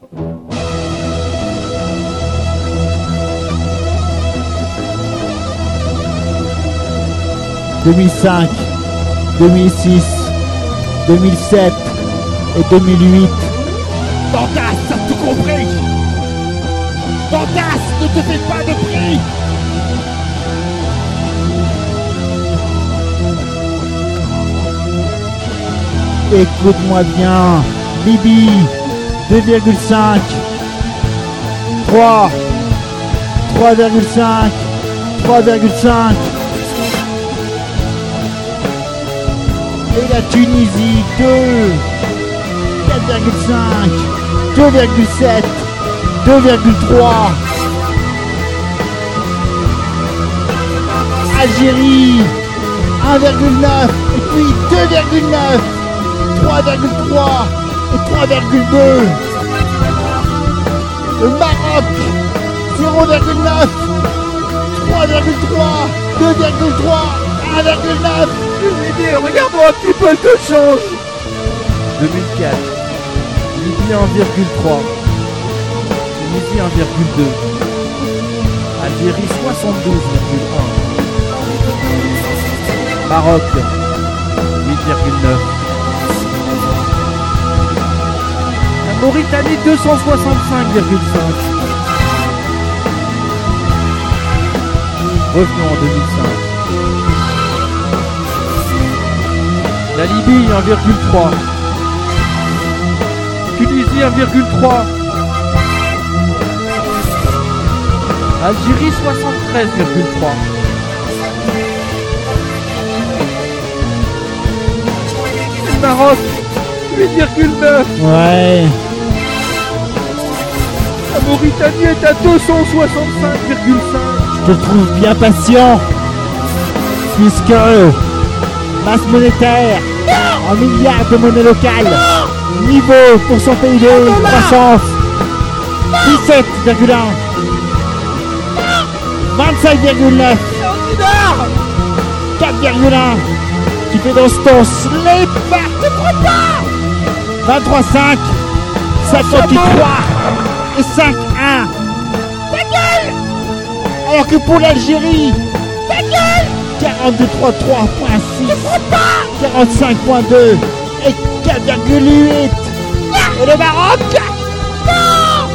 2005, 2006, 2007 et 2008. Fantas, t'as tout compris. Fantas, ne te fais pas de prix. Écoute-moi bien, Bibi, 2,5, 3, 3,5, 3,5. Et la Tunisie, 2, 4,5, 2,7, 2,3. Algérie, 1,9, et puis 2,9. 3,3 et 3,2. Le Maroc, 0,9, 3,3, 2,3, 1,9. Je vais dire, regarde-moi un petit peu le taux de change. 2004, Libye 1,3, Tunisie 1,2, Algérie 72,1, Maroc 8,9. Mauritanie 265,5. Revenons en 2005. La Libye 1,3. Tunisie 1,3. Algérie 73,3. Maroc 8,9. Ouais. La Mauritanie est à 265,5. Je te trouve bien patient, puisque masse monétaire en milliards de monnaie locale, niveau pour son PIB, croissance 17,1, 25,9, 4,1. Tu fais dans ton slip, 23,5, 53 et 5,1. Ta gueule! Alors que pour l'Algérie, ta gueule! 42,3,6, 45,2 et 4,8. Et le Maroc, non!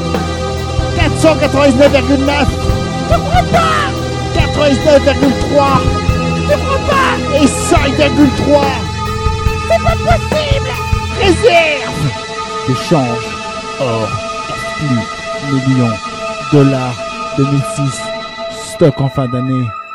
499,9. Je crois pas! 99,3. Je crois pas! Et 5,3. C'est pas possible! Réserve de change, or, flux, millions, dollars, 2006, stock en fin d'année.